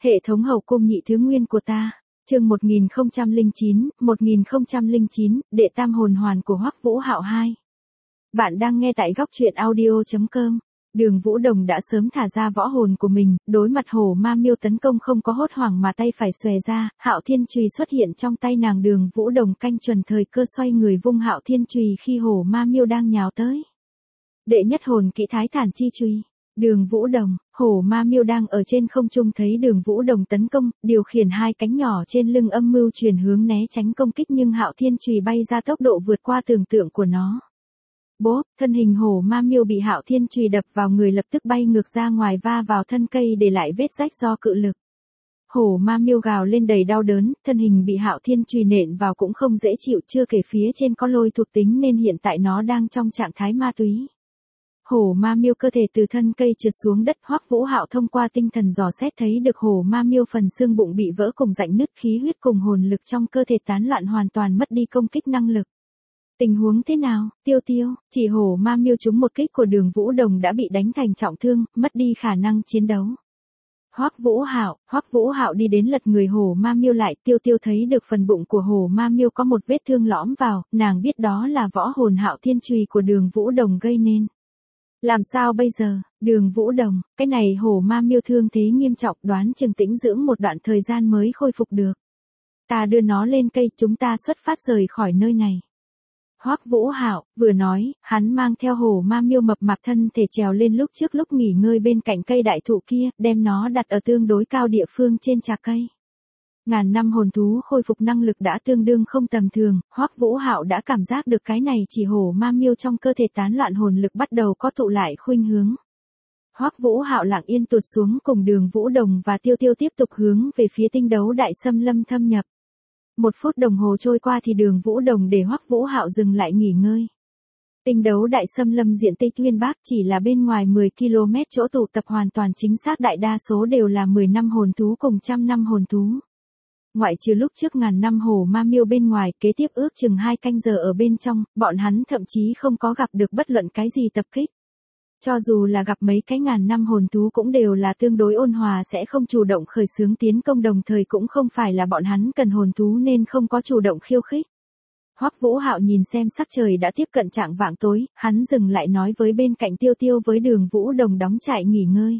Hệ thống hậu cung nhị thứ nguyên của ta. Chương 1009, đệ tam hồn hoàn của Hoắc Vũ Hạo 2. Bạn đang nghe tại góc truyện audio.com. Đường Vũ Đồng đã sớm thả ra võ hồn của mình, đối mặt hổ ma miêu tấn công không có hốt hoảng mà tay phải xòe ra, Hạo Thiên Chùy xuất hiện trong tay nàng. Đường Vũ Đồng canh chuẩn thời cơ xoay người vung Hạo Thiên Chùy khi hổ ma miêu đang nhào tới. Đệ nhất hồn kỹ Thái Thản Chi Chùy. Đường Vũ Đồng, hổ ma miêu đang ở trên không trung thấy Đường Vũ Đồng tấn công, điều khiển hai cánh nhỏ trên lưng âm mưu chuyển hướng né tránh công kích, nhưng Hạo Thiên Chùy bay ra tốc độ vượt qua tưởng tượng của nó. Bốp, thân hình hổ ma miêu bị Hạo Thiên Chùy đập vào người lập tức bay ngược ra ngoài va vào thân cây để lại vết rách do cự lực. Hổ ma miêu gào lên đầy đau đớn, thân hình bị Hạo Thiên Chùy nện vào cũng không dễ chịu, chưa kể phía trên có lôi thuộc tính nên hiện tại nó đang trong trạng thái ma túy. Hổ ma miêu cơ thể từ thân cây trượt xuống đất. Hoắc Vũ Hạo thông qua tinh thần dò xét thấy được hổ ma miêu phần xương bụng bị vỡ cùng rãnh nứt, khí huyết cùng hồn lực trong cơ thể tán loạn, hoàn toàn mất đi công kích năng lực. Tình huống thế nào, Tiêu Tiêu? Chỉ hổ ma miêu trúng một kích của Đường Vũ Đồng đã bị đánh thành trọng thương, mất đi khả năng chiến đấu. Hoắc Vũ Hạo đi đến lật người hổ ma miêu lại. Tiêu Tiêu thấy được phần bụng của hổ ma miêu có một vết thương lõm vào, nàng biết đó là võ hồn Hạo Thiên Chùy của Đường Vũ Đồng gây nên. Làm sao bây giờ, Đường Vũ Đồng, cái này hổ ma miêu thương thế nghiêm trọng, đoán chừng tĩnh dưỡng một đoạn thời gian mới khôi phục được. Ta đưa nó lên cây, chúng ta xuất phát rời khỏi nơi này. Hoắc Vũ Hạo vừa nói, hắn mang theo hổ ma miêu mập mạp thân thể trèo lên lúc nghỉ ngơi bên cạnh cây đại thụ kia, đem nó đặt ở tương đối cao địa phương trên trạc cây. Ngàn năm hồn thú khôi phục năng lực đã tương đương không tầm thường, Hoắc Vũ Hạo đã cảm giác được cái này chỉ hổ ma miêu trong cơ thể tán loạn hồn lực bắt đầu có tụ lại khuynh hướng. Hoắc Vũ Hạo lặng yên tuột xuống cùng Đường Vũ Đồng và Tiêu Tiêu tiếp tục hướng về phía tinh đấu đại xâm lâm thâm nhập. 1 phút đồng hồ trôi qua thì Đường Vũ Đồng để Hoắc Vũ Hạo dừng lại nghỉ ngơi. Tinh đấu đại xâm lâm diện tích uyên bác, chỉ là bên ngoài 10 km chỗ tụ tập hoàn toàn chính xác đại đa số đều là 10 năm hồn thú cùng 100 năm hồn thú. Ngoại trừ lúc trước ngàn năm hổ ma miêu bên ngoài, kế tiếp ước chừng 2 canh giờ ở bên trong, bọn hắn thậm chí không có gặp được bất luận cái gì tập kích. Cho dù là gặp mấy cái ngàn năm hồn thú cũng đều là tương đối ôn hòa, sẽ không chủ động khởi xướng tiến công, đồng thời cũng không phải là bọn hắn cần hồn thú nên không có chủ động khiêu khích. Hoắc Vũ Hạo nhìn xem sắc trời đã tiếp cận chạng vạng tối, hắn dừng lại nói với bên cạnh Tiêu Tiêu với Đường Vũ Đồng đóng trại nghỉ ngơi.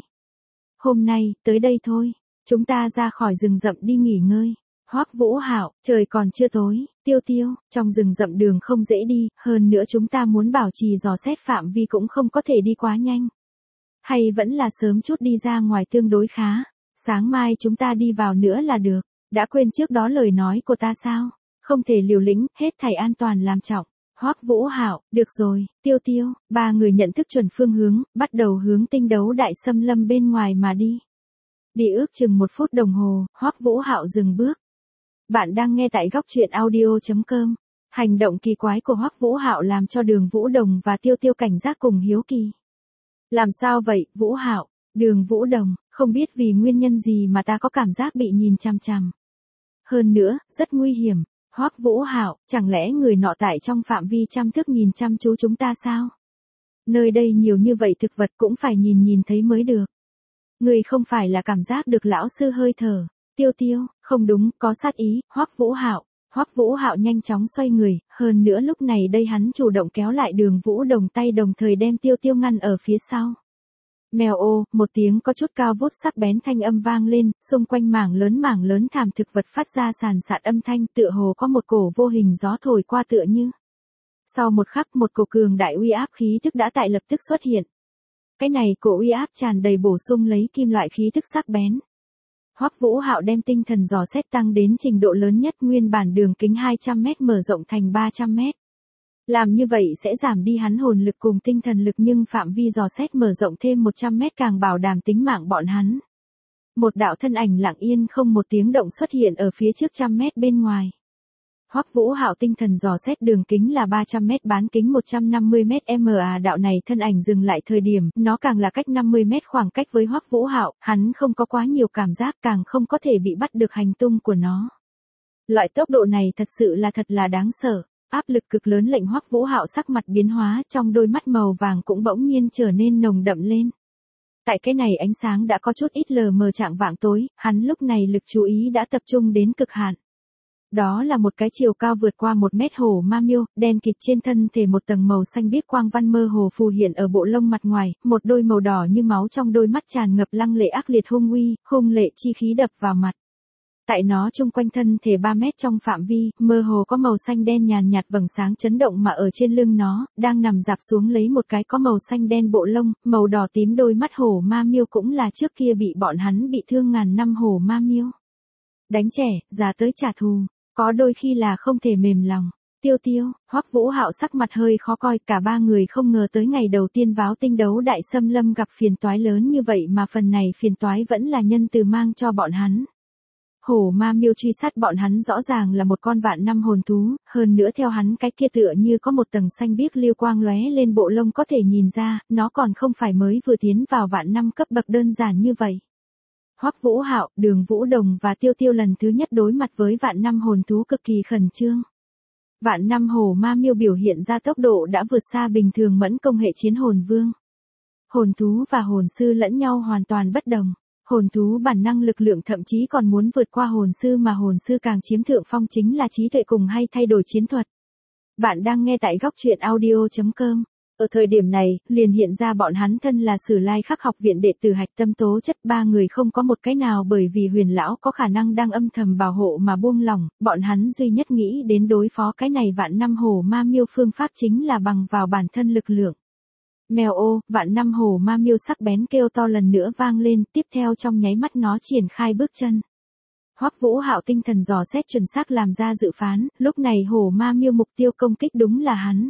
Hôm nay, tới đây thôi, chúng ta ra khỏi rừng rậm đi nghỉ ngơi. Hoắc Vũ Hạo, trời còn chưa tối. Tiêu Tiêu, trong rừng rậm đường không dễ đi, hơn nữa chúng ta muốn bảo trì dò xét phạm vi cũng không có thể đi quá nhanh. Hay vẫn là sớm chút đi ra ngoài tương đối khá, sáng mai chúng ta đi vào nữa là được. Đã quên trước đó lời nói của ta sao? Không thể liều lĩnh, hết thảy an toàn làm trọng. Hoắc Vũ Hạo, được rồi, Tiêu Tiêu, ba người nhận thức chuẩn phương hướng, bắt đầu hướng tinh đấu đại xâm lâm bên ngoài mà đi. Đi ước chừng 1 phút đồng hồ, Hoắc Vũ Hạo dừng bước. Bạn đang nghe tại góc truyện audio.com. Hành động kỳ quái của Hoắc Vũ Hạo làm cho Đường Vũ Đồng và Tiêu Tiêu cảnh giác cùng hiếu kỳ. Làm sao vậy, Vũ Hạo? Đường Vũ Đồng, không biết vì nguyên nhân gì mà ta có cảm giác bị nhìn chằm chằm. Hơn nữa, rất nguy hiểm. Hoắc Vũ Hạo, chẳng lẽ người nọ tại trong phạm vi trăm thước nhìn chăm chú chúng ta sao? Nơi đây nhiều như vậy thực vật cũng phải nhìn thấy mới được. Người không phải là cảm giác được lão sư hơi thở. Tiêu Tiêu, không đúng, có sát ý. Hoắc Vũ Hạo nhanh chóng xoay người, hơn nữa lúc này đây hắn chủ động kéo lại Đường Vũ Đồng tay, đồng thời đem Tiêu Tiêu ngăn ở phía sau. Mèo ô, một tiếng có chút cao vút sắc bén thanh âm vang lên, xung quanh mảng lớn thảm thực vật phát ra sàn sạt âm thanh, tựa hồ có một cổ vô hình gió thổi qua tựa như. Sau một khắc, một cổ cường đại uy áp khí tức đã tại lập tức xuất hiện. Cái này cổ uy áp tràn đầy bổ sung lấy kim loại khí tức sắc bén. Hoắc Vũ Hạo đem tinh thần dò xét tăng đến trình độ lớn nhất, nguyên bản đường kính 200m mở rộng thành 300m. Làm như vậy sẽ giảm đi hắn hồn lực cùng tinh thần lực, nhưng phạm vi dò xét mở rộng thêm 100m càng bảo đảm tính mạng bọn hắn. Một đạo thân ảnh lặng yên không một tiếng động xuất hiện ở phía trước 100m bên ngoài. Hoắc Vũ Hạo tinh thần dò xét đường kính là 300m, bán kính 150m, đạo này thân ảnh dừng lại thời điểm, nó càng là cách 50m khoảng cách với Hoắc Vũ Hạo, hắn không có quá nhiều cảm giác, càng không có thể bị bắt được hành tung của nó. Loại tốc độ này thật sự là đáng sợ, áp lực cực lớn lệnh Hoắc Vũ Hạo sắc mặt biến hóa, trong đôi mắt màu vàng cũng bỗng nhiên trở nên nồng đậm lên. Tại cái này ánh sáng đã có chút ít lờ mờ chạng vạng tối, hắn lúc này lực chú ý đã tập trung đến cực hạn. Đó là một cái chiều cao vượt qua 1 mét hổ ma miêu, đen kịt trên thân thể một tầng màu xanh biếc quang văn mơ hồ phù hiện ở bộ lông mặt ngoài, một đôi màu đỏ như máu trong đôi mắt tràn ngập lăng lệ ác liệt hung uy, hung lệ chi khí đập vào mặt. Tại nó chung quanh thân thể 3 mét trong phạm vi, mơ hồ có màu xanh đen nhàn nhạt vầng sáng chấn động mà ở trên lưng nó, đang nằm dạp xuống lấy một cái có màu xanh đen bộ lông, màu đỏ tím đôi mắt hổ ma miêu cũng là trước kia bị bọn hắn bị thương ngàn năm hổ ma miêu. Đánh trẻ, già tới trả thù, có đôi khi là không thể mềm lòng. Tiêu Tiêu, Hoắc Vũ Hạo sắc mặt hơi khó coi, cả ba người không ngờ tới ngày đầu tiên Váo Tinh đấu đại xâm lâm gặp phiền toái lớn như vậy mà phần này phiền toái vẫn là nhân từ mang cho bọn hắn. Hổ ma miêu truy sát bọn hắn rõ ràng là một con vạn năm hồn thú, hơn nữa theo hắn cái kia tựa như có một tầng xanh biếc lưu quang lóe lên bộ lông có thể nhìn ra, nó còn không phải mới vừa tiến vào vạn năm cấp bậc đơn giản như vậy. Hoắc Vũ Hạo, Đường Vũ Đồng và Tiêu Tiêu lần thứ nhất đối mặt với vạn năm hồn thú cực kỳ khẩn trương. Vạn năm hổ ma miêu biểu hiện ra tốc độ đã vượt xa bình thường mẫn công hệ chiến hồn vương. Hồn thú và hồn sư lẫn nhau hoàn toàn bất đồng. Hồn thú bản năng lực lượng thậm chí còn muốn vượt qua hồn sư mà hồn sư càng chiếm thượng phong chính là trí tuệ cùng hay thay đổi chiến thuật. Bạn đang nghe tại góc truyện audio.com. Ở thời điểm này, liền hiện ra bọn hắn thân là Sử Lai Khắc học viện đệ tử hạch tâm tố chất, ba người không có một cái nào bởi vì Huyền lão có khả năng đang âm thầm bảo hộ mà buông lỏng, bọn hắn duy nhất nghĩ đến đối phó cái này vạn năm hổ ma miêu phương pháp chính là bằng vào bản thân lực lượng. Mèo ô, vạn năm hổ ma miêu sắc bén kêu to lần nữa vang lên, tiếp theo trong nháy mắt nó triển khai bước chân. Hoắc Vũ Hạo tinh thần dò xét chuẩn xác làm ra dự phán, lúc này hổ ma miêu mục tiêu công kích đúng là hắn.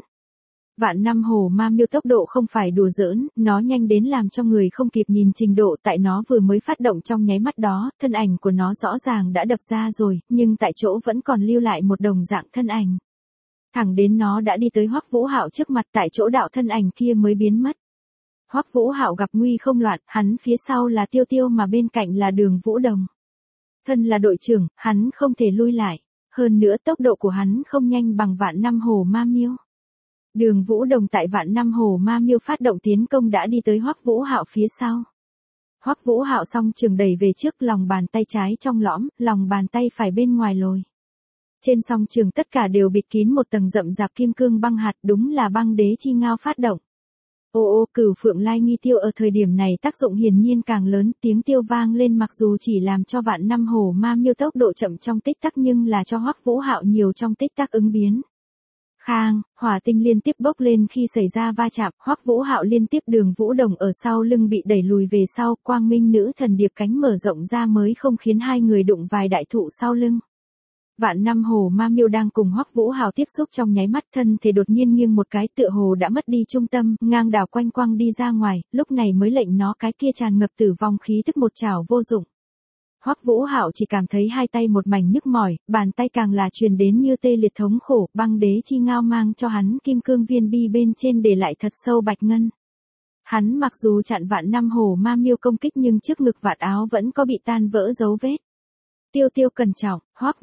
Vạn năm hổ ma miêu tốc độ không phải đùa giỡn, nó nhanh đến làm cho người không kịp nhìn trình độ, tại nó vừa mới phát động trong nháy mắt đó, thân ảnh của nó rõ ràng đã đập ra rồi, nhưng tại chỗ vẫn còn lưu lại một đồng dạng thân ảnh. Thẳng đến nó đã đi tới Hoắc Vũ Hạo trước mặt, tại chỗ đạo thân ảnh kia mới biến mất. Hoắc Vũ Hạo gặp nguy không loạn, hắn phía sau là Tiêu Tiêu mà bên cạnh là Đường Vũ Đồng. Thân là đội trưởng, hắn không thể lui lại, hơn nữa tốc độ của hắn không nhanh bằng vạn năm hổ ma miêu. Đường Vũ Đồng tại vạn năm hổ ma miêu phát động tiến công đã đi tới Hoắc Vũ Hạo phía sau. Hoắc Vũ Hạo song trường đẩy về trước, lòng bàn tay trái trong lõm, lòng bàn tay phải bên ngoài lồi. Trên song trường tất cả đều bịt kín một tầng rậm rạp kim cương băng hạt, đúng là băng đế chi ngao phát động. Ô Cửu Phượng Lai Nghi Tiêu ở thời điểm này tác dụng hiển nhiên càng lớn, tiếng tiêu vang lên mặc dù chỉ làm cho vạn năm hổ ma miêu tốc độ chậm trong tích tắc nhưng là cho Hoắc Vũ Hạo nhiều trong tích tắc ứng biến. Khang, hỏa tinh liên tiếp bốc lên khi xảy ra va chạm, Hoắc Vũ Hạo liên tiếp Đường Vũ Đồng ở sau lưng bị đẩy lùi về sau, quang minh nữ thần điệp cánh mở rộng ra mới không khiến hai người đụng vài đại thụ sau lưng. Vạn năm hổ ma miêu đang cùng Hoắc Vũ Hạo tiếp xúc trong nháy mắt, thân thể đột nhiên nghiêng một cái, tựa hồ đã mất đi trung tâm, ngang đảo quanh quăng đi ra ngoài, lúc này mới lệnh nó cái kia tràn ngập tử vong khí tức một chảo vô dụng. Hoắc Vũ Hạo chỉ cảm thấy hai tay một mảnh nhức mỏi, bàn tay càng là truyền đến như tê liệt thống khổ, băng đế chi ngao mang cho hắn kim cương viên bi bên trên để lại thật sâu bạch ngân. Hắn mặc dù chặn vạn năm hổ ma miêu công kích nhưng trước ngực vạt áo vẫn có bị tan vỡ dấu vết. Tiêu Tiêu cẩn trọng,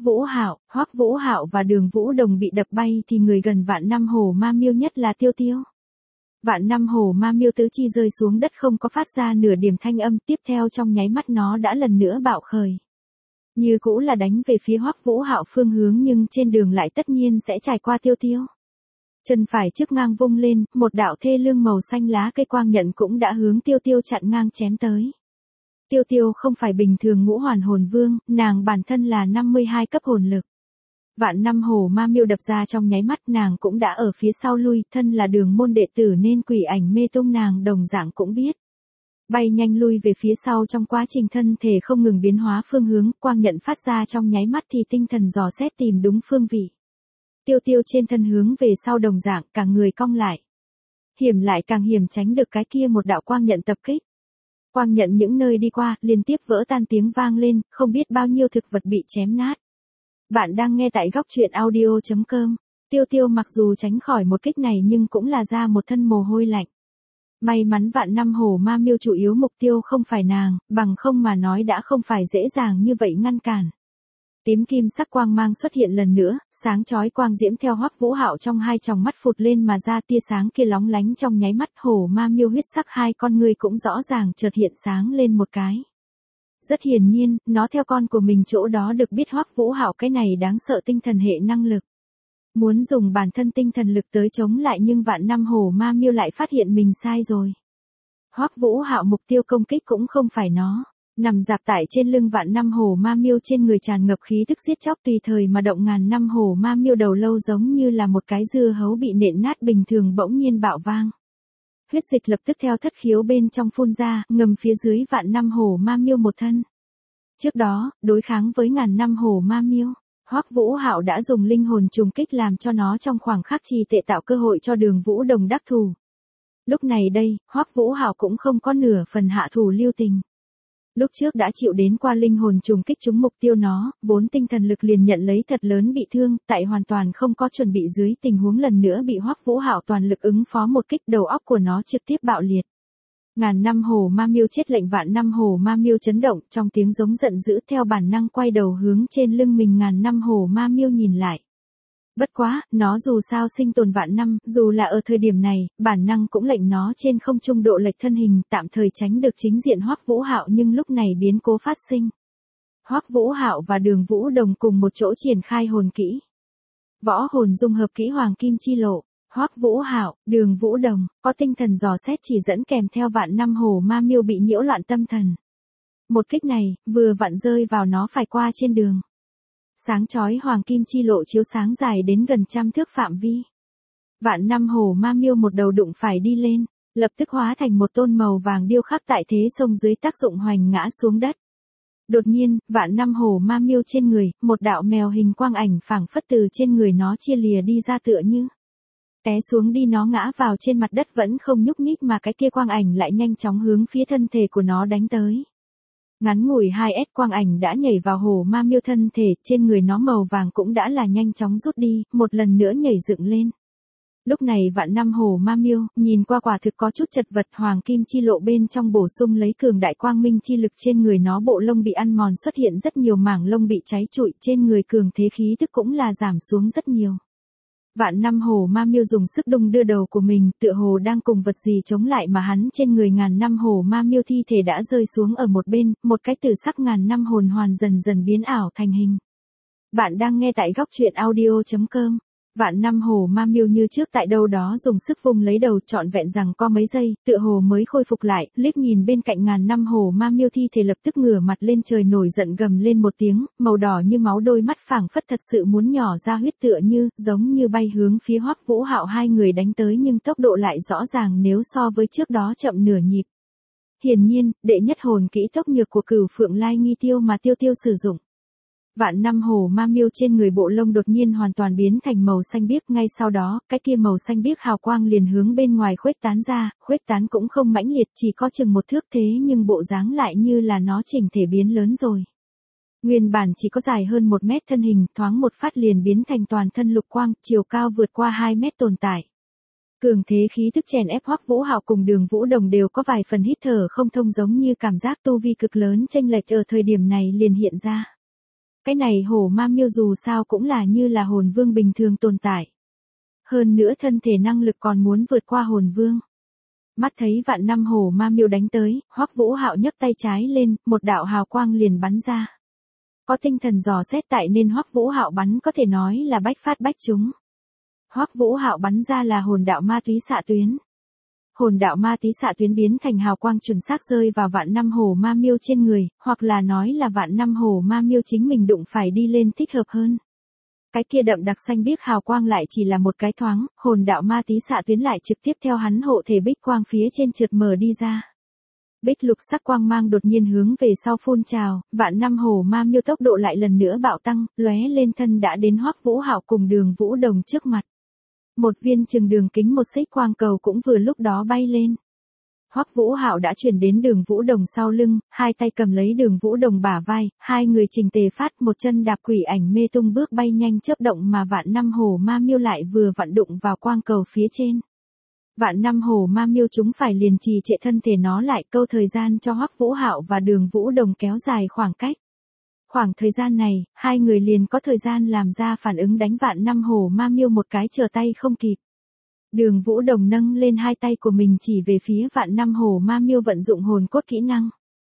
Hoắc Vũ Hạo và Đường Vũ Đồng bị đập bay thì người gần vạn năm hổ ma miêu nhất là Tiêu Tiêu. Vạn năm hổ ma miêu tứ chi rơi xuống đất không có phát ra nửa điểm thanh âm, tiếp theo trong nháy mắt nó đã lần nữa bạo khởi. Như cũ là đánh về phía Hoắc Vũ Hạo phương hướng nhưng trên đường lại tất nhiên sẽ trải qua Tiêu Tiêu. Chân phải trước ngang vung lên, một đạo thê lương màu xanh lá cây quang nhận cũng đã hướng Tiêu Tiêu chặn ngang chém tới. Tiêu Tiêu không phải bình thường ngũ hoàn hồn vương, nàng bản thân là 52 cấp hồn lực. Vạn năm hổ ma miêu đập ra trong nháy mắt, nàng cũng đã ở phía sau lui, thân là đường môn đệ tử nên quỷ ảnh mê tung nàng đồng dạng cũng biết. Bay nhanh lui về phía sau trong quá trình thân thể không ngừng biến hóa phương hướng, quang nhận phát ra trong nháy mắt thì tinh thần dò xét tìm đúng phương vị. Tiêu Tiêu trên thân hướng về sau đồng dạng, cả người cong lại. Hiểm lại càng hiểm tránh được cái kia một đạo quang nhận tập kích. Quang nhận những nơi đi qua, liên tiếp vỡ tan tiếng vang lên, không biết bao nhiêu thực vật bị chém nát. Bạn đang nghe tại góc truyện audio.com. Tiêu Tiêu mặc dù tránh khỏi một kích này nhưng cũng là ra một thân mồ hôi lạnh. May mắn vạn năm hổ ma miêu chủ yếu mục tiêu không phải nàng, bằng không mà nói đã không phải dễ dàng như vậy ngăn cản. Tím kim sắc quang mang xuất hiện lần nữa, sáng chói quang diễm theo Hoắc Vũ Hạo trong hai tròng mắt phụt lên mà ra, tia sáng kia lóng lánh trong nháy mắt, hổ ma miêu huyết sắc hai con ngươi cũng rõ ràng chợt hiện sáng lên một cái. Rất hiển nhiên, nó theo con của mình chỗ đó được biết Hoắc Vũ Hạo cái này đáng sợ tinh thần hệ năng lực. Muốn dùng bản thân tinh thần lực tới chống lại nhưng vạn năm hổ ma miêu lại phát hiện mình sai rồi. Hoắc Vũ Hạo mục tiêu công kích cũng không phải nó. Nằm dạp tại trên lưng vạn năm hổ ma miêu trên người tràn ngập khí tức giết chóc tùy thời mà động ngàn năm hổ ma miêu đầu lâu giống như là một cái dưa hấu bị nện nát bình thường bỗng nhiên bạo vang. Huyết dịch lập tức theo thất khiếu bên trong phun ra, ngầm phía dưới vạn năm hổ ma miêu một thân. Trước đó, đối kháng với ngàn năm hổ ma miêu, Hoắc Vũ Hạo đã dùng linh hồn trùng kích làm cho nó trong khoảng khắc trì tệ tạo cơ hội cho Đường Vũ Đồng đắc thủ. Lúc này đây, Hoắc Vũ Hạo cũng không có nửa phần hạ thủ lưu tình. Lúc trước đã chịu đến qua linh hồn trùng kích trúng mục tiêu nó, vốn tinh thần lực liền nhận lấy thật lớn bị thương, tại hoàn toàn không có chuẩn bị dưới tình huống lần nữa bị Hoắc Vũ Hạo toàn lực ứng phó một kích, đầu óc của nó trực tiếp bạo liệt. Ngàn năm hổ ma miêu chết lệnh vạn năm hổ ma miêu chấn động, trong tiếng giống giận dữ theo bản năng quay đầu hướng trên lưng mình ngàn năm hổ ma miêu nhìn lại. Bất quá, nó dù sao sinh tồn vạn năm, dù là ở thời điểm này, bản năng cũng lệnh nó trên không trung độ lệch thân hình, tạm thời tránh được chính diện Hoắc Vũ Hạo, nhưng lúc này biến cố phát sinh. Hoắc Vũ Hạo và Đường Vũ Đồng cùng một chỗ triển khai hồn kỹ. Võ hồn dung hợp kỹ Hoàng Kim Chi Lộ. Hoắc Vũ Hạo, Đường Vũ Đồng, có tinh thần dò xét chỉ dẫn kèm theo vạn năm hổ ma miêu bị nhiễu loạn tâm thần. Một kích này, vừa vặn rơi vào nó phải qua trên đường. Sáng chói Hoàng Kim Chi Lộ chiếu sáng dài đến gần 100 thước phạm vi. Vạn năm hổ ma miêu một đầu đụng phải đi lên, lập tức hóa thành một tôn màu vàng điêu khắc tại thế sông dưới tác dụng hoành ngã xuống đất. Đột nhiên, vạn năm hổ ma miêu trên người, một đạo mèo hình quang ảnh phảng phất từ trên người nó chia lìa đi ra tựa như té xuống đi, nó ngã vào trên mặt đất vẫn không nhúc nhích mà cái kia quang ảnh lại nhanh chóng hướng phía thân thể của nó đánh tới. Ngắn ngủi 2S quang ảnh đã nhảy vào hổ ma miêu thân thể, trên người nó màu vàng cũng đã là nhanh chóng rút đi, một lần nữa nhảy dựng lên. Lúc này vạn năm hổ ma miêu, nhìn qua quả thực có chút chật vật, Hoàng Kim Chi Lộ bên trong bổ sung lấy cường đại quang minh chi lực, trên người nó bộ lông bị ăn mòn, xuất hiện rất nhiều mảng lông bị cháy trụi, trên người cường thế khí tức cũng là giảm xuống rất nhiều. Vạn năm hổ ma miêu dùng sức đung đưa đầu của mình, tựa hồ đang cùng vật gì chống lại, mà hắn trên người ngàn năm hổ ma miêu thi thể đã rơi xuống ở một bên, một cái tử sắc ngàn năm hồn hoàn dần dần biến ảo thành hình. Bạn đang nghe tại góc truyện audio.com. Vạn năm hổ ma miêu như trước tại đâu đó dùng sức vung lấy đầu, trọn vẹn rằng có mấy giây, tựa hồ mới khôi phục lại, liếc nhìn bên cạnh ngàn năm hổ ma miêu thi thể lập tức ngửa mặt lên trời nổi giận gầm lên một tiếng, màu đỏ như máu đôi mắt phảng phất thật sự muốn nhỏ ra huyết, tựa như, giống như bay hướng phía Hoắc Vũ Hạo hai người đánh tới, nhưng tốc độ lại rõ ràng nếu so với trước đó chậm nửa nhịp. Hiển nhiên, đệ nhất hồn kỹ tốc nhược của Cửu Phượng Lai Nghi Tiêu mà Tiêu Tiêu sử dụng. Vạn năm hổ ma miêu trên người bộ lông đột nhiên hoàn toàn biến thành màu xanh biếc, ngay sau đó, cái kia màu xanh biếc hào quang liền hướng bên ngoài khuếch tán ra, khuếch tán cũng không mãnh liệt, chỉ có chừng 1 thước, thế nhưng bộ dáng lại như là nó chỉnh thể biến lớn rồi. Nguyên bản chỉ có dài hơn 1 mét thân hình, thoáng một phát liền biến thành toàn thân lục quang, chiều cao vượt qua 2 mét tồn tại. Cường thế khí tức chèn ép Hoắc Vũ Hạo cùng Đường Vũ Đồng đều có vài phần hít thở không thông, giống như cảm giác tu vi cực lớn chênh lệch ở thời điểm này liền hiện ra. Cái này hổ ma miêu dù sao cũng là như là hồn vương bình thường tồn tại. Hơn nữa thân thể năng lực còn muốn vượt qua hồn vương. Mắt thấy vạn năm hổ ma miêu đánh tới, Hoắc Vũ Hạo nhấc tay trái lên, một đạo hào quang liền bắn ra. Có tinh thần dò xét tại nên Hoắc Vũ Hạo bắn có thể nói là bách phát bách trúng. Hoắc Vũ Hạo bắn ra là hồn đạo ma túy xạ tuyến. Hồn đạo ma tí xạ tuyến biến thành hào quang chuẩn xác rơi vào vạn năm hổ ma miêu trên người, hoặc là nói là vạn năm hổ ma miêu chính mình đụng phải đi lên thích hợp hơn. Cái kia đậm đặc xanh biếc hào quang lại chỉ là một cái thoáng, hồn đạo ma tí xạ tuyến lại trực tiếp theo hắn hộ thể bích quang phía trên trượt mở đi ra. Bích lục sắc quang mang đột nhiên hướng về sau phun trào, vạn năm hổ ma miêu tốc độ lại lần nữa bạo tăng, lóe lên thân đã đến Hoắc Vũ Hạo cùng Đường Vũ Đồng trước mặt. Một viên chừng đường kính 1 xích quang cầu cũng vừa lúc đó bay lên. Hoắc Vũ Hạo đã chuyển đến Đường Vũ Đồng sau lưng, hai tay cầm lấy Đường Vũ Đồng bả vai, hai người chỉnh tề phát, một chân đạp quỷ ảnh mê tung bước bay nhanh chớp động, mà vạn năm hổ ma miêu lại vừa vặn đụng vào quang cầu phía trên. Vạn năm hổ ma miêu chúng phải liền trì trệ thân thể nó lại, câu thời gian cho Hoắc Vũ Hạo và Đường Vũ Đồng kéo dài khoảng cách. Khoảng thời gian này, hai người liền có thời gian làm ra phản ứng đánh Vạn Năm Hổ Ma Miêu một cái trở tay không kịp. Đường Vũ Đồng nâng lên hai tay của mình chỉ về phía Vạn Năm Hổ Ma Miêu vận dụng hồn cốt kỹ năng.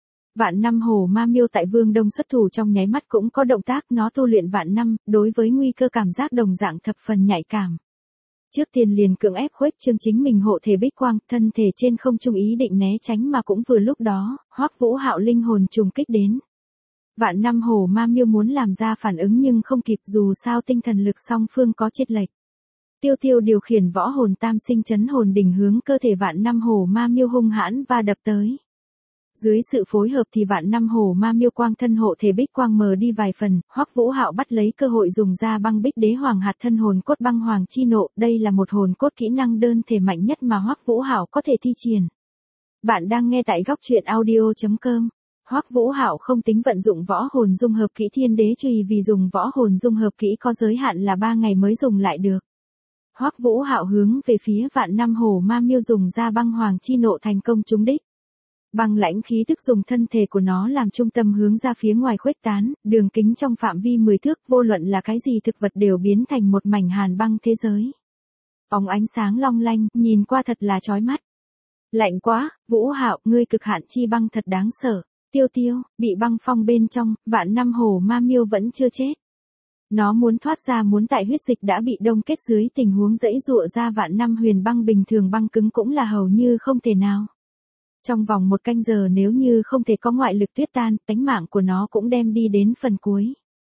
Vạn Năm Hổ Ma Miêu tại Vương Đông xuất thủ trong nháy mắt cũng có động tác, nó tu luyện vạn năm, đối với nguy cơ cảm giác đồng dạng thập phần nhạy cảm. Trước tiên liền cưỡng ép khuếch trương chính mình hộ thể bích quang, thân thể trên không trung ý định né tránh mà cũng vừa lúc đó, Hoắc Vũ Hạo linh hồn trùng kích đến. Vạn Năm Hổ Ma Miêu muốn làm ra phản ứng nhưng không kịp, dù sao tinh thần lực song phương có chênh lệch. Tiêu Tiêu điều khiển võ hồn tam sinh chấn hồn đỉnh hướng cơ thể Vạn Năm Hổ Ma Miêu hung hãn và đập tới. Dưới sự phối hợp thì Vạn Năm Hổ Ma Miêu quang thân hộ thể bích quang mờ đi vài phần, Hoắc Vũ Hạo bắt lấy cơ hội dùng ra băng bích đế hoàng hạt thân hồn cốt băng hoàng chi nộ, đây là một hồn cốt kỹ năng đơn thể mạnh nhất mà Hoắc Vũ Hạo có thể thi triển. Bạn đang nghe tại góc truyện audio.com. Hoắc Vũ Hạo không tính vận dụng võ hồn dung hợp kỹ Thiên Đế Chùy vì dùng võ hồn dung hợp kỹ có giới hạn là 3 ngày mới dùng lại được. Hoắc Vũ Hạo hướng về phía Vạn Năm Hổ Ma Miêu dùng ra băng hoàng chi nộ thành công trúng đích. Băng lãnh khí tức dùng thân thể của nó làm trung tâm hướng ra phía ngoài khuếch tán, đường kính trong phạm vi 10 thước, vô luận là cái gì thực vật đều biến thành một mảnh hàn băng thế giới. Óng ánh sáng long lanh, nhìn qua thật là chói mắt. Lạnh quá, Vũ Hạo, ngươi cực hạn chi băng thật đáng sợ. Tiêu Tiêu, bị băng phong bên trong, Vạn Năm Hổ Ma Miêu vẫn chưa chết. Nó muốn thoát ra, muốn tại huyết dịch đã bị đông kết dưới tình huống dãy dụa ra Vạn Năm huyền băng bình thường băng cứng cũng là hầu như không thể nào. Trong vòng 1 canh giờ nếu như không thể có ngoại lực tuyết tan, tánh mạng của nó cũng đem đi đến phần cuối.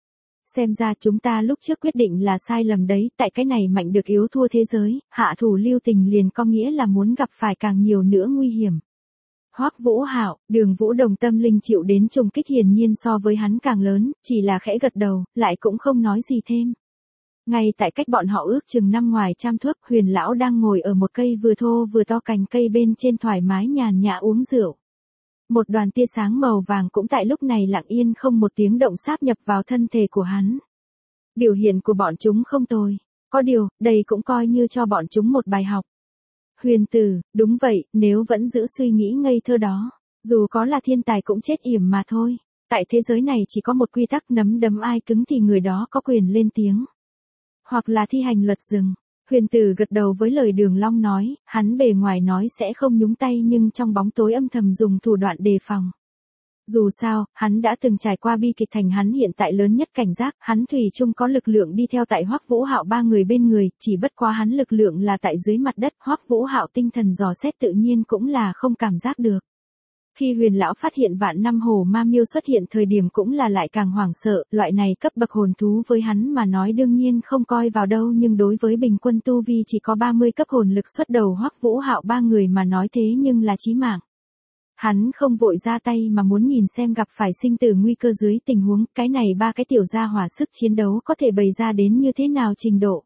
Xem ra chúng ta lúc trước quyết định là sai lầm đấy, tại cái này mạnh được yếu thua thế giới, hạ thủ lưu tình liền có nghĩa là muốn gặp phải càng nhiều nữa nguy hiểm. Hoắc Vũ Hạo, Đường Vũ Đồng tâm linh chịu đến trùng kích hiển nhiên so với hắn càng lớn, chỉ là khẽ gật đầu, lại cũng không nói gì thêm. Ngay tại cách bọn họ ước chừng năm ngoài trăm thước, Huyền lão đang ngồi ở một cây vừa thô vừa to cành cây bên trên thoải mái nhàn nhã uống rượu. Một đoàn tia sáng màu vàng cũng tại lúc này lặng yên không một tiếng động sáp nhập vào thân thể của hắn. Biểu hiện của bọn chúng không tồi, có điều, đây cũng coi như cho bọn chúng một bài học. Huyền tử, đúng vậy, nếu vẫn giữ suy nghĩ ngây thơ đó, dù có là thiên tài cũng chết yểm mà thôi. Tại thế giới này chỉ có một quy tắc, nắm đấm ai cứng thì người đó có quyền lên tiếng. Hoặc là thi hành luật rừng. Huyền tử gật đầu với lời Đường Long nói, hắn bề ngoài nói sẽ không nhúng tay nhưng trong bóng tối âm thầm dùng thủ đoạn đề phòng. Dù sao, hắn đã từng trải qua bi kịch, thành hắn hiện tại lớn nhất cảnh giác, hắn thủy chung có lực lượng đi theo tại Hoắc Vũ Hạo 3 người bên người, chỉ bất quá hắn lực lượng là tại dưới mặt đất, Hoắc Vũ Hạo tinh thần dò xét tự nhiên cũng là không cảm giác được. Khi Huyền lão phát hiện Vạn Năm Hổ Ma Miêu xuất hiện thời điểm cũng là lại càng hoảng sợ, loại này cấp bậc hồn thú với hắn mà nói đương nhiên không coi vào đâu, nhưng đối với bình quân tu vi chỉ có 30 cấp hồn lực xuất đầu Hoắc Vũ Hạo 3 người mà nói thế nhưng là chí mạng. Hắn không vội ra tay mà muốn nhìn xem gặp phải sinh tử nguy cơ dưới tình huống, cái này 3 cái tiểu gia hỏa sức chiến đấu có thể bày ra đến như thế nào trình độ.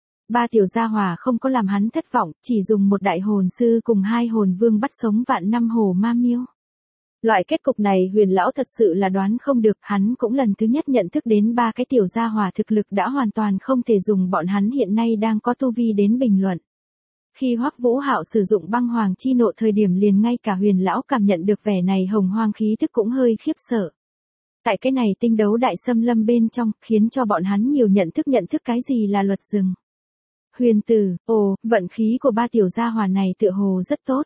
3 tiểu gia hỏa không có làm hắn thất vọng, chỉ dùng một đại hồn sư cùng 2 hồn vương bắt sống Vạn Năm Hổ Ma Miêu. Loại kết cục này Huyền lão thật sự là đoán không được, hắn cũng lần thứ nhất nhận thức đến 3 cái tiểu gia hỏa thực lực đã hoàn toàn không thể dùng bọn hắn hiện nay đang có tu vi đến bình luận. Khi Hoắc Vũ Hạo sử dụng băng hoàng chi nộ thời điểm liền ngay cả Huyền lão cảm nhận được vẻ này hồng hoang khí tức cũng hơi khiếp sợ. Tại cái này tinh đấu đại xâm lâm bên trong, khiến cho bọn hắn nhiều nhận thức cái gì là luật rừng. Huyền tử, vận khí của 3 tiểu gia hỏa này tựa hồ rất tốt.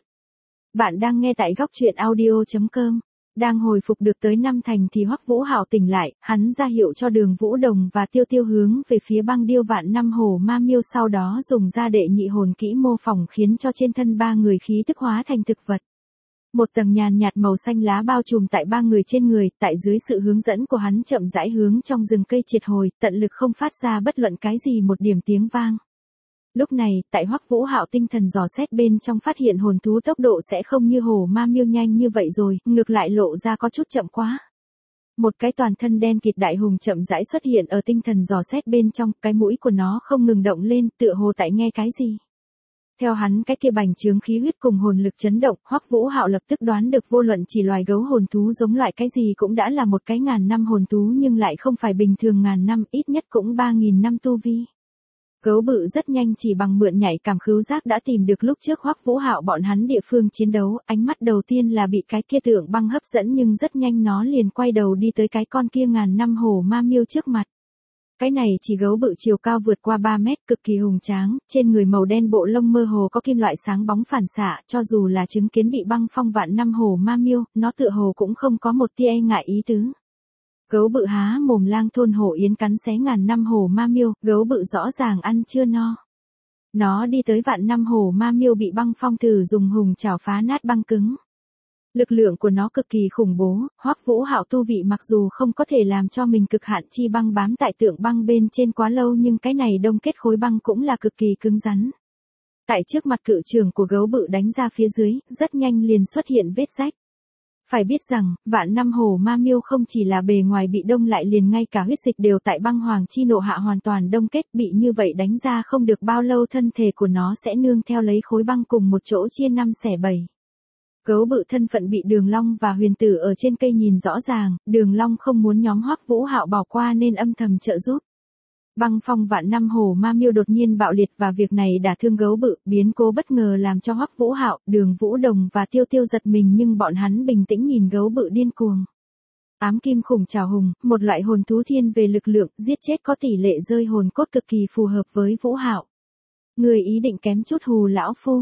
Bạn đang nghe tại góc truyện audio.com. Đang hồi phục được tới 5 thành thì Hoắc Vũ Hạo tỉnh lại, hắn ra hiệu cho Đường Vũ Đồng và Tiêu Tiêu hướng về phía băng điêu Vạn Năm Hổ Ma Miêu, sau đó dùng ra đệ nhị hồn kỹ mô phỏng khiến cho trên thân 3 người khí tức hóa thành thực vật. Một tầng nhàn nhạt màu xanh lá bao trùm tại 3 người trên người, tại dưới sự hướng dẫn của hắn chậm rãi hướng trong rừng cây triệt hồi, tận lực không phát ra bất luận cái gì một điểm tiếng vang. Lúc này, tại Hoắc Vũ Hạo tinh thần dò xét bên trong phát hiện hồn thú tốc độ sẽ không như hổ ma miêu nhanh như vậy rồi, ngược lại lộ ra có chút chậm quá. Một cái toàn thân đen kịt đại hùng chậm rãi xuất hiện ở tinh thần dò xét bên trong, cái mũi của nó không ngừng động lên, tựa hồ tại nghe cái gì. Theo hắn cái kia bành trướng khí huyết cùng hồn lực chấn động, Hoắc Vũ Hạo lập tức đoán được vô luận chỉ loài gấu hồn thú giống loại cái gì cũng đã là một cái ngàn năm hồn thú, nhưng lại không phải bình thường ngàn năm, ít nhất cũng 3.000 năm tu vi. Gấu bự rất nhanh chỉ bằng mượn nhạy cảm khứu giác đã tìm được lúc trước Hoắc Vũ Hạo bọn hắn địa phương chiến đấu, ánh mắt đầu tiên là bị cái kia tượng băng hấp dẫn nhưng rất nhanh nó liền quay đầu đi tới cái con kia ngàn năm hổ ma miêu trước mặt. Cái này chỉ gấu bự chiều cao vượt qua 3 mét, cực kỳ hùng tráng, trên người màu đen bộ lông mơ hồ có kim loại sáng bóng phản xạ, cho dù là chứng kiến bị băng phong vạn năm hổ ma miêu, nó tựa hồ cũng không có một tia e ngại ý tứ. Gấu bự há mồm lang thôn hổ yến cắn xé ngàn năm hổ ma miêu, gấu bự rõ ràng ăn chưa no. Nó đi tới vạn năm hổ ma miêu bị băng phong thử dùng hùng chảo phá nát băng cứng. Lực lượng của nó cực kỳ khủng bố, Hoắc Vũ Hạo tu vị mặc dù không có thể làm cho mình cực hạn chi băng bám tại tượng băng bên trên quá lâu nhưng cái này đông kết khối băng cũng là cực kỳ cứng rắn. Tại trước mặt cự trường của gấu bự đánh ra phía dưới, rất nhanh liền xuất hiện vết rách. Phải biết rằng, vạn năm hổ ma miêu không chỉ là bề ngoài bị đông lại liền ngay cả huyết dịch đều tại băng hoàng chi nộ hạ hoàn toàn đông kết, bị như vậy đánh ra không được bao lâu thân thể của nó sẽ nương theo lấy khối băng cùng một chỗ chia 5 xẻ 7. Gấu bự thân phận bị Đường Long và Huyền Tử ở trên cây nhìn rõ ràng, Đường Long không muốn nhóm Hoắc Vũ Hạo bỏ qua nên âm thầm trợ giúp. Băng phong vạn năm hổ ma miêu đột nhiên bạo liệt và việc này đả thương gấu bự, biến cố bất ngờ làm cho Hoắc Vũ Hạo, Đường Vũ Đồng và Tiêu Tiêu giật mình nhưng bọn hắn bình tĩnh nhìn gấu bự điên cuồng. Ám kim khủng trảo hùng, một loại hồn thú thiên về lực lượng, giết chết có tỷ lệ rơi hồn cốt cực kỳ phù hợp với Vũ Hạo. Người ý định kém chút hù lão phu.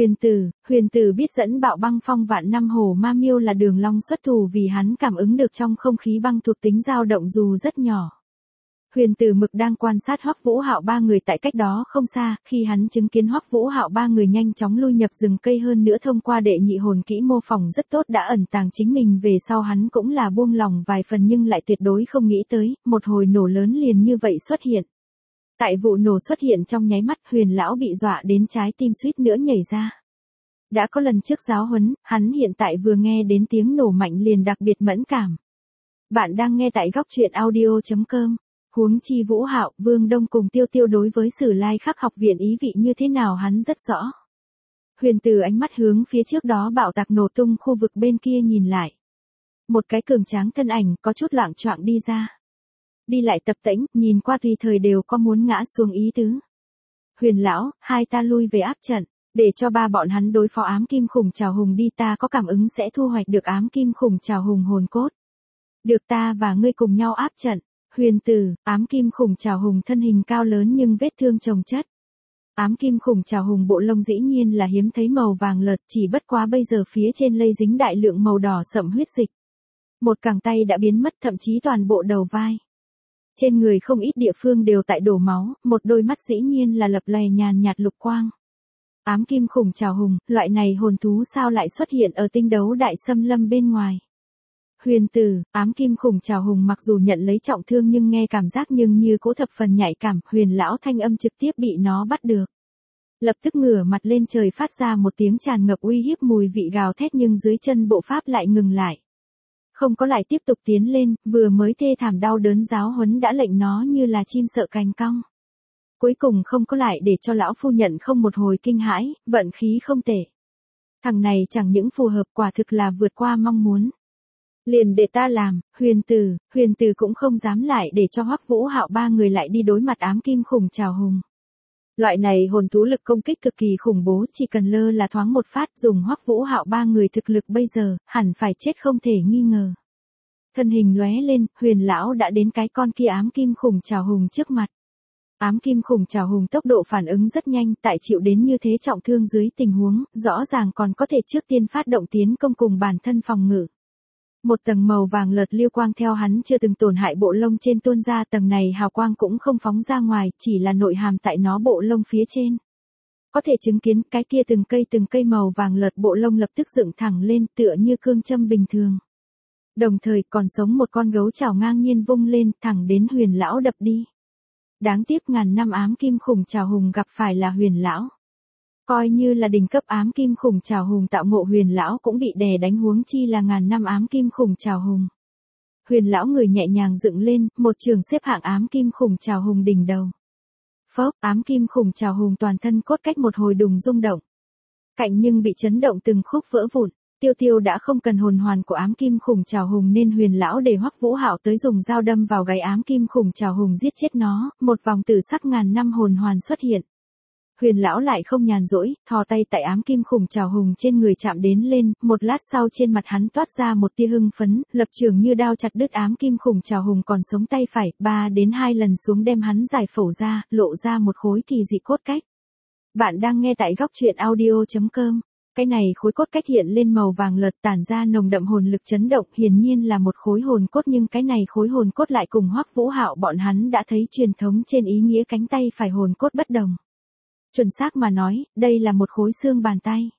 Huyền Tử biết dẫn bạo băng phong vạn năm hổ ma miêu là Đường Long xuất thủ vì hắn cảm ứng được trong không khí băng thuộc tính dao động dù rất nhỏ. Huyền Tử mực đang quan sát Hoắc Vũ Hạo ba người tại cách đó không xa, khi hắn chứng kiến Hoắc Vũ Hạo ba người nhanh chóng lui nhập rừng cây hơn nữa thông qua đệ nhị hồn kỹ mô phỏng rất tốt đã ẩn tàng chính mình về sau hắn cũng là buông lòng vài phần nhưng lại tuyệt đối không nghĩ tới, một hồi nổ lớn liền như vậy xuất hiện. Tại vụ nổ xuất hiện trong nháy mắt Huyền lão bị dọa đến trái tim suýt nữa nhảy ra. Đã có lần trước giáo huấn, hắn hiện tại vừa nghe đến tiếng nổ mạnh liền đặc biệt mẫn cảm. Bạn đang nghe tại góc truyện audio.com. Huống chi Vũ Hạo, Vương Đông cùng Tiêu Tiêu đối với Sử Lai Khắc học viện ý vị như thế nào hắn rất rõ. Huyền Từ ánh mắt hướng phía trước đó bạo tạc nổ tung khu vực bên kia nhìn lại. Một cái cường tráng thân ảnh có chút loạng choạng đi ra. Đi lại tập tễnh, nhìn qua tùy thời đều có muốn ngã xuống ý tứ. Huyền lão, hai ta lui về áp trận, để cho ba bọn hắn đối phó ám kim khủng trảo hùng đi ta có cảm ứng sẽ thu hoạch được ám kim khủng trảo hùng hồn cốt. Được ta và ngươi cùng nhau áp trận. Huyền Tử, ám kim khủng trảo hùng thân hình cao lớn nhưng vết thương chồng chất. Ám kim khủng trảo hùng bộ lông dĩ nhiên là hiếm thấy màu vàng lợt chỉ bất quá bây giờ phía trên lây dính đại lượng màu đỏ sẫm huyết dịch. Một cẳng tay đã biến mất thậm chí toàn bộ đầu vai. Trên người không ít địa phương đều tại đổ máu, một đôi mắt dĩ nhiên là lập lòe nhàn nhạt lục quang. Ám kim khủng trảo hùng, loại này hồn thú sao lại xuất hiện ở tinh đấu đại xâm lâm bên ngoài. Huyền Tử, ám kim khủng trảo hùng mặc dù nhận lấy trọng thương nhưng nghe cảm giác nhưng như cỗ thập phần nhạy cảm, Huyền lão thanh âm trực tiếp bị nó bắt được. Lập tức ngửa mặt lên trời phát ra một tiếng tràn ngập uy hiếp mùi vị gào thét nhưng dưới chân bộ pháp lại ngừng lại. Không có lại tiếp tục tiến lên, vừa mới thê thảm đau đớn giáo huấn đã lệnh nó như là chim sợ cánh cong. Cuối cùng không có lại để cho lão phu nhận không một hồi kinh hãi, vận khí không tệ. Thằng này chẳng những phù hợp quả thực là vượt qua mong muốn. Liền để ta làm, Huyền Tử cũng không dám lại để cho Hoắc Vũ Hạo ba người lại đi đối mặt ám kim khủng trảo hùng. Loại này hồn thú lực công kích cực kỳ khủng bố, chỉ cần lơ là thoáng một phát dùng Hoắc Vũ Hạo ba người thực lực bây giờ, hẳn phải chết không thể nghi ngờ. Thân hình lóe lên, Huyền lão đã đến cái con kia ám kim khủng trảo hùng trước mặt. Ám kim khủng trảo hùng tốc độ phản ứng rất nhanh, tại chịu đến như thế trọng thương dưới tình huống, rõ ràng còn có thể trước tiên phát động tiến công cùng bản thân phòng ngự. Một tầng màu vàng lợt lưu quang theo hắn chưa từng tổn hại bộ lông trên tuôn ra, tầng này hào quang cũng không phóng ra ngoài, chỉ là nội hàm tại nó bộ lông phía trên. Có thể chứng kiến cái kia từng cây màu vàng lợt bộ lông lập tức dựng thẳng lên tựa như cương châm bình thường. Đồng thời còn sống một con gấu chảo ngang nhiên vung lên thẳng đến Huyền lão đập đi. Đáng tiếc ngàn năm ám kim khủng trảo hùng gặp phải là Huyền lão. Coi như là đỉnh cấp ám kim khủng trảo hùng tạo ngộ Huyền lão cũng bị đè đánh huống chi là ngàn năm ám kim khủng trảo hùng. Huyền lão người nhẹ nhàng dựng lên, một trường xếp hạng ám kim khủng trảo hùng đỉnh đầu. Phốc, ám kim khủng trảo hùng toàn thân cốt cách một hồi đùng rung động. Cạnh nhưng bị chấn động từng khúc vỡ vụn, Tiêu Tiêu đã không cần hồn hoàn của ám kim khủng trảo hùng nên Huyền lão để Hoắc Vũ Hạo tới dùng dao đâm vào gáy ám kim khủng trảo hùng giết chết nó, một vòng tử sắc ngàn năm hồn hoàn xuất hiện. Huyền lão lại không nhàn rỗi, thò tay tại ám kim khủng trảo hùng trên người chạm đến lên, một lát sau trên mặt hắn toát ra một tia hưng phấn, lập trường như đao chặt đứt ám kim khủng trảo hùng còn sống tay phải, 3 đến 2 lần xuống đem hắn giải phẫu ra, lộ ra một khối kỳ dị cốt cách. Bạn đang nghe tại góc truyện audio.com. Cái này khối cốt cách hiện lên màu vàng lợt tản ra nồng đậm hồn lực chấn động, hiển nhiên là một khối hồn cốt nhưng cái này khối hồn cốt lại cùng Hoắc Vũ Hạo bọn hắn đã thấy truyền thống trên ý nghĩa cánh tay phải hồn cốt bất đồng. Chuẩn xác mà nói, đây là một khối xương bàn tay.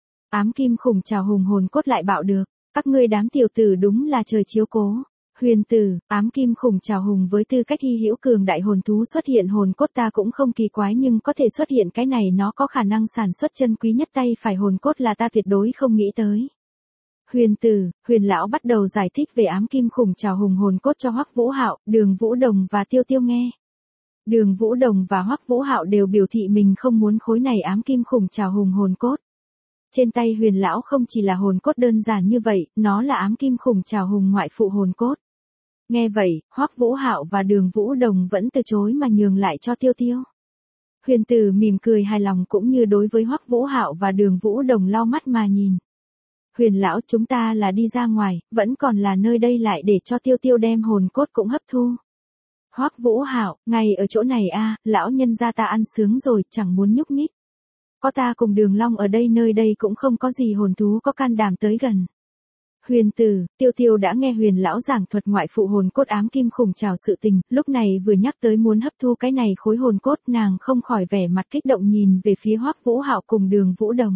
Ám kim khủng trảo hùng hồn cốt lại bạo được, các ngươi đám tiểu tử đúng là trời chiếu cố. Huyền tử, ám kim khủng trảo hùng với tư cách hy hữu cường đại hồn thú xuất hiện hồn cốt ta cũng không kỳ quái nhưng có thể xuất hiện cái này nó có khả năng sản xuất chân quý nhất tay phải hồn cốt là ta tuyệt đối không nghĩ tới. Huyền tử, Huyền lão bắt đầu giải thích về ám kim khủng trảo hùng hồn cốt cho Hoắc Vũ Hạo, Đường Vũ Đồng và Tiêu Tiêu nghe. Đường Vũ Đồng và Hoắc Vũ Hạo đều biểu thị mình không muốn khối này ám kim khủng trảo hùng hồn cốt. Trên tay Huyền lão không chỉ là hồn cốt đơn giản như vậy, nó là ám kim khủng trảo hùng ngoại phụ hồn cốt. Nghe vậy, Hoắc Vũ Hạo và Đường Vũ Đồng vẫn từ chối mà nhường lại cho Tiêu Tiêu. Huyền tử mỉm cười hài lòng cũng như đối với Hoắc Vũ Hạo và Đường Vũ Đồng lau mắt mà nhìn. Huyền lão chúng ta là đi ra ngoài, vẫn còn là nơi đây lại để cho Tiêu Tiêu đem hồn cốt cũng hấp thu. Hoắc Vũ Hạo, ngay ở chỗ này a, lão nhân gia ta ăn sướng rồi, chẳng muốn nhúc nhích. Có ta cùng Đường Long ở đây nơi đây cũng không có gì hồn thú có can đảm tới gần. Huyền tử, Tiêu Tiêu đã nghe Huyền lão giảng thuật ngoại phụ hồn cốt ám kim khủng trảo sự tình, lúc này vừa nhắc tới muốn hấp thu cái này khối hồn cốt nàng không khỏi vẻ mặt kích động nhìn về phía Hoắc Vũ Hạo cùng Đường Vũ Đồng.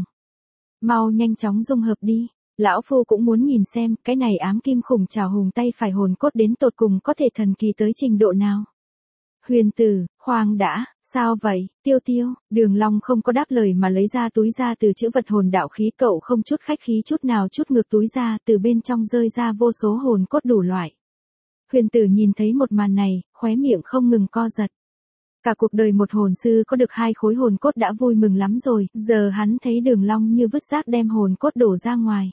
Mau nhanh chóng dung hợp đi, lão phu cũng muốn nhìn xem cái này ám kim khủng trảo hùng tay phải hồn cốt đến tột cùng có thể thần kỳ tới trình độ nào. Huyền tử, khoan đã, sao vậy, Tiêu Tiêu, Đường Long không có đáp lời mà lấy ra túi ra từ chữ vật hồn đạo khí cậu không chút khách khí chút nào chút ngược túi ra từ bên trong rơi ra vô số hồn cốt đủ loại. Huyền tử nhìn thấy một màn này, khóe miệng không ngừng co giật. Cả cuộc đời một hồn sư có được 2 khối hồn cốt đã vui mừng lắm rồi, giờ hắn thấy Đường Long như vứt rác đem hồn cốt đổ ra ngoài.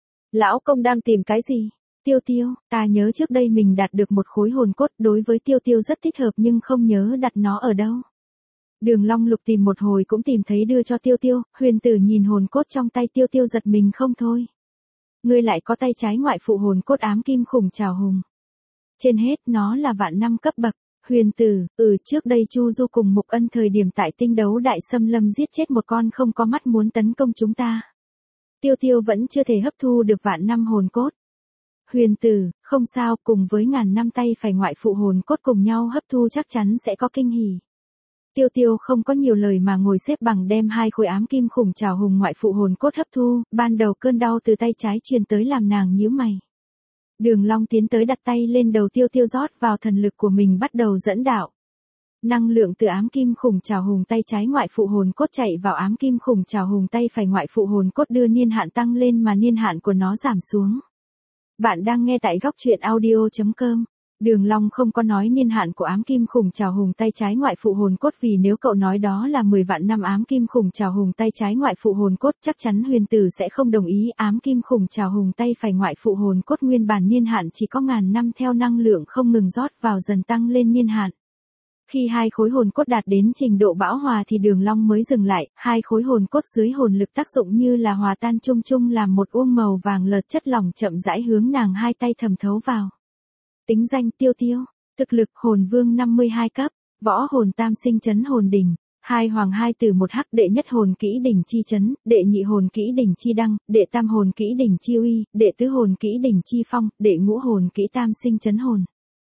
Lão công đang tìm cái gì? Tiêu Tiêu, ta nhớ trước đây mình đạt được một khối hồn cốt đối với Tiêu Tiêu rất thích hợp nhưng không nhớ đặt nó ở đâu. Đường Long lục tìm một hồi cũng tìm thấy đưa cho Tiêu Tiêu, Huyền tử nhìn hồn cốt trong tay Tiêu Tiêu giật mình không thôi. Ngươi lại có tay trái ngoại phụ hồn cốt ám kim khủng trảo hùng. Trên hết nó là vạn năm cấp bậc. Huyền tử, trước đây Chu Du cùng Mục Ân thời điểm tại tinh đấu đại xâm lâm giết chết một con không có mắt muốn tấn công chúng ta. Tiêu Tiêu vẫn chưa thể hấp thu được vạn năm hồn cốt. Huyền tử, không sao, cùng với ngàn năm tay phải ngoại phụ hồn cốt cùng nhau hấp thu chắc chắn sẽ có kinh hỉ. Tiêu Tiêu không có nhiều lời mà ngồi xếp bằng đem 2 khối ám kim khủng trảo hùng ngoại phụ hồn cốt hấp thu, ban đầu cơn đau từ tay trái truyền tới làm nàng nhíu mày. Đường Long tiến tới đặt tay lên đầu Tiêu Tiêu rót vào thần lực của mình bắt đầu dẫn đạo. Năng lượng từ ám kim khủng trảo hùng tay trái ngoại phụ hồn cốt chạy vào ám kim khủng trảo hùng tay phải ngoại phụ hồn cốt đưa niên hạn tăng lên mà niên hạn của nó giảm xuống. Bạn đang nghe tại góc truyện audio.com. Đường Long không có nói niên hạn của ám kim khủng trảo hùng tay trái ngoại phụ hồn cốt vì nếu cậu nói đó là 10 vạn năm ám kim khủng trảo hùng tay trái ngoại phụ hồn cốt chắc chắn Huyền tử sẽ không đồng ý. Ám kim khủng trảo hùng tay phải ngoại phụ hồn cốt nguyên bản niên hạn chỉ có ngàn năm theo năng lượng không ngừng rót vào dần tăng lên niên hạn. Khi 2 khối hồn cốt đạt đến trình độ bão hòa thì Đường Long mới dừng lại, 2 khối hồn cốt dưới hồn lực tác dụng như là hòa tan chung chung làm một uông màu vàng lợt chất lỏng chậm rãi hướng nàng 2 tay thẩm thấu vào. Tính danh Tiêu Tiêu, thực lực hồn vương 52 cấp, võ hồn tam sinh chấn hồn đỉnh, 2 hoàng 2 tử 1 hắc, đệ nhất hồn kỹ đỉnh chi chấn, đệ nhị hồn kỹ đỉnh chi đăng, đệ tam hồn kỹ đỉnh chi uy, đệ tứ hồn kỹ đỉnh chi phong, đệ ngũ hồn kỹ tam sinh chấn hồn.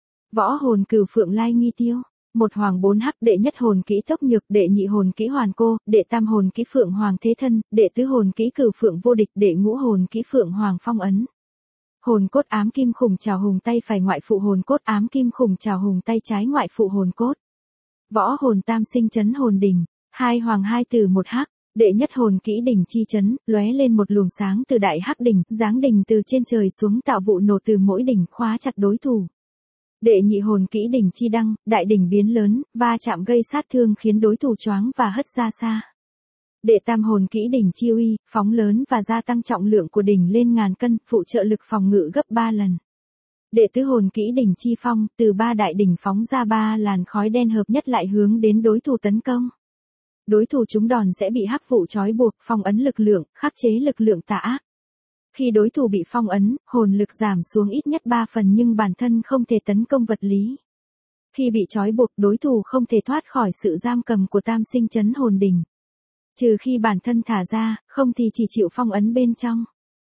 Võ hồn cửu phượng lai nghi tiêu. 1 hoàng 4 hắc, đệ nhất hồn kỹ tốc nhược, đệ nhị hồn kỹ hoàn cô, đệ tam hồn kỹ phượng hoàng thế thân, đệ tứ hồn kỹ cửu phượng vô địch, đệ ngũ hồn kỹ phượng hoàng phong ấn. Hồn cốt ám kim khủng trảo hùng tay phải ngoại phụ hồn cốt ám kim khủng trảo hùng tay trái ngoại phụ hồn cốt. Võ hồn tam sinh chấn hồn đỉnh, 2 hoàng 2 tử 1 hắc, đệ nhất hồn kỹ đỉnh chi chấn, lóe lên một luồng sáng từ đại hắc đỉnh, giáng đỉnh từ trên trời xuống tạo vụ nổ từ mỗi đỉnh khóa chặt đối thủ. Đệ nhị hồn kỹ đỉnh chi đăng, đại đỉnh biến lớn, va chạm gây sát thương khiến đối thủ choáng và hất ra xa. Đệ tam hồn kỹ đỉnh chi uy, phóng lớn và gia tăng trọng lượng của đỉnh lên ngàn cân, phụ trợ lực phòng ngự gấp 3 lần. Đệ tứ hồn kỹ đỉnh chi phong, từ 3 đại đỉnh phóng ra 3 làn khói đen hợp nhất lại hướng đến đối thủ tấn công. Đối thủ trúng đòn sẽ bị hắc vụ trói buộc, phong ấn lực lượng, khắc chế lực lượng tà ác. Khi đối thủ bị phong ấn, hồn lực giảm xuống ít nhất 3 phần nhưng bản thân không thể tấn công vật lý. Khi bị trói buộc, đối thủ không thể thoát khỏi sự giam cầm của tam sinh chấn hồn đỉnh. Trừ khi bản thân thả ra, không thì chỉ chịu phong ấn bên trong.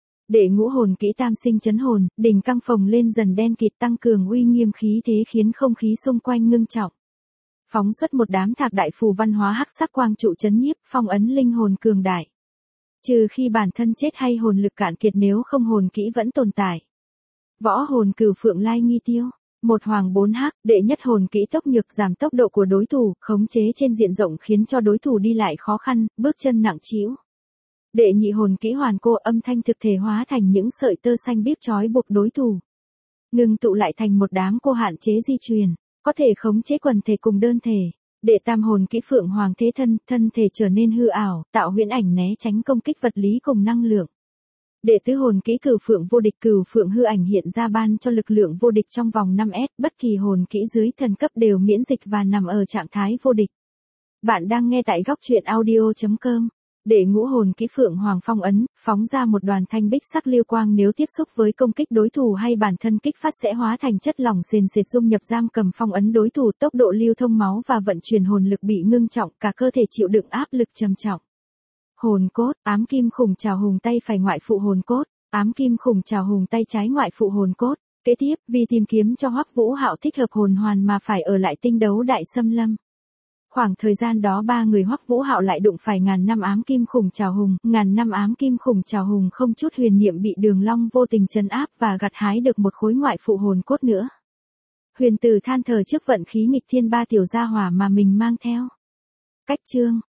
Đệ ngũ hồn kỹ tam sinh chấn hồn, đỉnh căng phồng lên dần đen kịt tăng cường uy nghiêm khí thế khiến không khí xung quanh ngưng trọng. Phóng xuất một đám thạc đại phù văn hóa hắc sắc quang trụ chấn nhiếp, phong ấn linh hồn cường đại. Trừ khi bản thân chết hay hồn lực cạn kiệt, nếu không hồn kỹ vẫn tồn tại. Võ hồn cửu phượng lai nghi tiêu. Một hoàng 4 hắc, đệ nhất hồn kỹ tốc nhược giảm tốc độ của đối thủ, khống chế trên diện rộng khiến cho đối thủ đi lại khó khăn, bước chân nặng trĩu. Đệ nhị hồn kỹ hoàn cô, âm thanh thực thể hóa thành những sợi tơ xanh biếc trói buộc đối thủ. Ngừng tụ lại thành một đám cô hạn chế di truyền, có thể khống chế quần thể cùng đơn thể. Đệ tam hồn kỹ phượng hoàng thế thân, thân thể trở nên hư ảo, tạo huyễn ảnh né tránh công kích vật lý cùng năng lượng. Đệ tứ hồn kỹ cửu phượng hư ảnh hiện ra ban cho lực lượng vô địch trong vòng 5S, bất kỳ hồn kỹ dưới thần cấp đều miễn dịch và nằm ở trạng thái vô địch. Bạn đang nghe tại góc truyện audio.com. Đệ ngũ hồn kỹ phượng hoàng phong ấn, phóng ra một đoàn thanh bích sắc lưu quang, nếu tiếp xúc với công kích đối thủ hay bản thân kích phát sẽ hóa thành chất lỏng sền sệt dung nhập giam cầm phong ấn đối thủ, tốc độ lưu thông máu và vận chuyển hồn lực bị ngưng trọng, cả cơ thể chịu đựng áp lực trầm trọng. Hồn cốt, ám kim khủng trào hùng tay phải ngoại phụ hồn cốt, ám kim khủng trào hùng tay trái ngoại phụ hồn cốt. Kế tiếp, vì tìm kiếm cho Hoắc Vũ Hạo thích hợp hồn hoàn mà phải ở lại tinh đấu đại xâm lâm. Khoảng thời gian đó 3 người Hoắc Vũ Hạo lại đụng phải ngàn năm ám kim khủng trào hùng, ngàn năm ám kim khủng trào hùng không chút huyền niệm bị Đường Long vô tình trấn áp và gặt hái được một khối ngoại phụ hồn cốt nữa. Huyền Tử than thở trước vận khí nghịch thiên 3 tiểu gia hỏa mà mình mang theo. Cách chương